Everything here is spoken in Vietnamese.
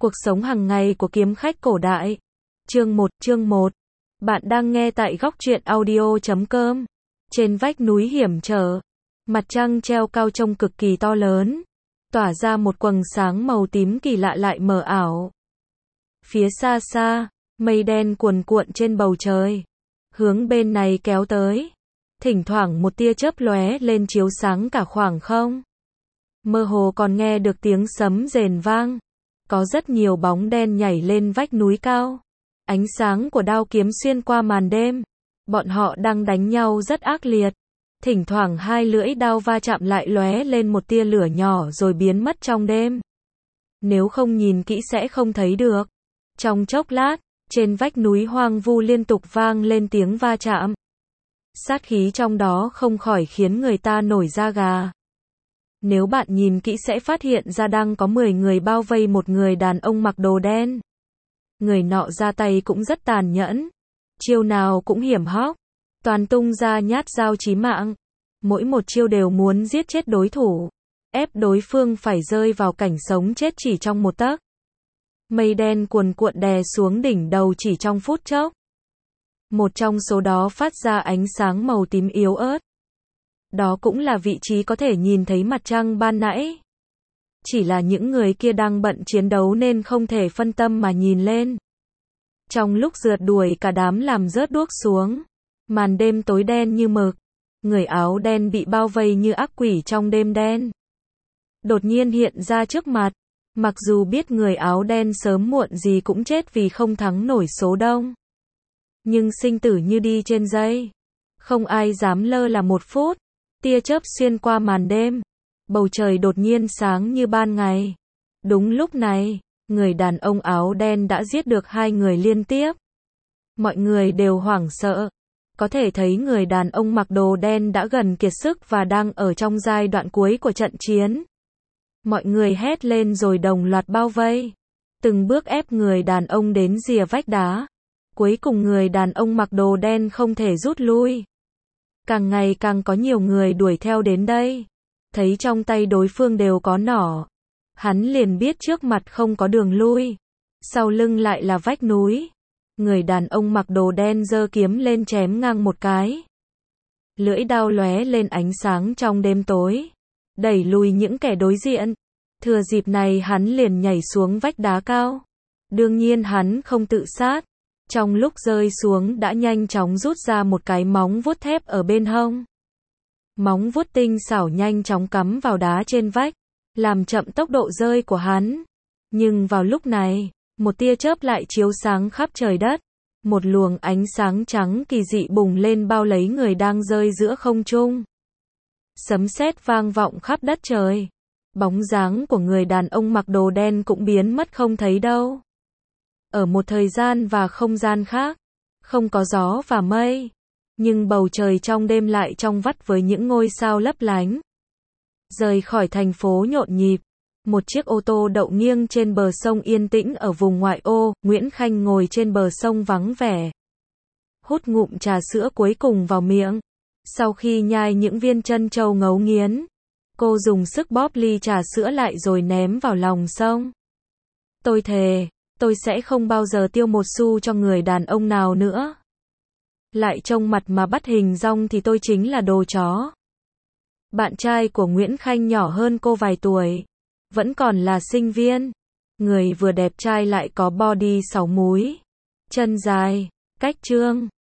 Cuộc sống hàng ngày của kiếm khách cổ đại. Chương 1. Bạn đang nghe tại góc truyện audio.com. Trên vách núi hiểm trở, mặt trăng treo cao trông cực kỳ to lớn, tỏa ra một quầng sáng màu tím kỳ lạ lại mờ ảo. Phía xa xa, mây đen cuồn cuộn trên bầu trời, hướng bên này kéo tới. Thỉnh thoảng một tia chớp lóe lên chiếu sáng cả khoảng không. Mơ hồ còn nghe được tiếng sấm rền vang. Có rất nhiều bóng đen nhảy lên vách núi cao. Ánh sáng của đao kiếm xuyên qua màn đêm. Bọn họ đang đánh nhau rất ác liệt. Thỉnh thoảng hai lưỡi đao va chạm lại lóe lên một tia lửa nhỏ rồi biến mất trong đêm. Nếu không nhìn kỹ sẽ không thấy được. Trong chốc lát, trên vách núi hoang vu liên tục vang lên tiếng va chạm. Sát khí trong đó không khỏi khiến người ta nổi da gà. Nếu bạn nhìn kỹ sẽ phát hiện ra đang có 10 người bao vây một người đàn ông mặc đồ đen. Người nọ ra tay cũng rất tàn nhẫn. Chiêu nào cũng hiểm hóc. Toàn tung ra nhát dao chí mạng. Mỗi một chiêu đều muốn giết chết đối thủ. Ép đối phương phải rơi vào cảnh sống chết chỉ trong một tấc. Mây đen cuồn cuộn đè xuống đỉnh đầu chỉ trong phút chốc. Một trong số đó phát ra ánh sáng màu tím yếu ớt. Đó cũng là vị trí có thể nhìn thấy mặt trăng ban nãy. Chỉ là những người kia đang bận chiến đấu nên không thể phân tâm mà nhìn lên. Trong lúc rượt đuổi cả đám làm rớt đuốc xuống. Màn đêm tối đen như mực. Người áo đen bị bao vây như ác quỷ trong đêm đen. Đột nhiên hiện ra trước mặt. Mặc dù biết người áo đen sớm muộn gì cũng chết vì không thắng nổi số đông. Nhưng sinh tử như đi trên dây. Không ai dám lơ là một phút. Tia chớp xuyên qua màn đêm. Bầu trời đột nhiên sáng như ban ngày. Đúng lúc này, người đàn ông áo đen đã giết được hai người liên tiếp. Mọi người đều hoảng sợ. Có thể thấy người đàn ông mặc đồ đen đã gần kiệt sức và đang ở trong giai đoạn cuối của trận chiến. Mọi người hét lên rồi đồng loạt bao vây. Từng bước ép người đàn ông đến rìa vách đá. Cuối cùng người đàn ông mặc đồ đen không thể rút lui. Càng ngày càng có nhiều người đuổi theo đến đây. Thấy trong tay đối phương đều có nỏ. Hắn liền biết trước mặt không có đường lui. Sau lưng lại là vách núi. Người đàn ông mặc đồ đen giơ kiếm lên chém ngang một cái. Lưỡi đao lóe lên ánh sáng trong đêm tối. Đẩy lùi những kẻ đối diện. Thừa dịp này hắn liền nhảy xuống vách đá cao. Đương nhiên hắn không tự sát. Trong lúc rơi xuống đã nhanh chóng rút ra một cái móng vuốt thép ở bên hông. Móng vuốt tinh xảo nhanh chóng cắm vào đá trên vách, làm chậm tốc độ rơi của hắn. Nhưng vào lúc này, một tia chớp lại chiếu sáng khắp trời đất. Một luồng ánh sáng trắng kỳ dị bùng lên bao lấy người đang rơi giữa không trung. Sấm sét vang vọng khắp đất trời. Bóng dáng của người đàn ông mặc đồ đen cũng biến mất không thấy đâu. Ở một thời gian và không gian khác, không có gió và mây, nhưng bầu trời trong đêm lại trong vắt với những ngôi sao lấp lánh. Rời khỏi thành phố nhộn nhịp, một chiếc ô tô đậu nghiêng trên bờ sông yên tĩnh ở vùng ngoại ô. Nguyễn Khanh ngồi trên bờ sông vắng vẻ, hút ngụm trà sữa cuối cùng vào miệng. Sau khi nhai những viên trân châu ngấu nghiến, cô dùng sức bóp ly trà sữa lại rồi ném vào lòng sông. Tôi thề, tôi sẽ không bao giờ tiêu một xu cho người đàn ông nào nữa. Lại trông mặt mà bắt hình dong thì tôi chính là đồ chó. Bạn trai của Nguyễn Khanh nhỏ hơn cô vài tuổi. Vẫn còn là sinh viên. Người vừa đẹp trai lại có body 6 múi. Chân dài, cách trương.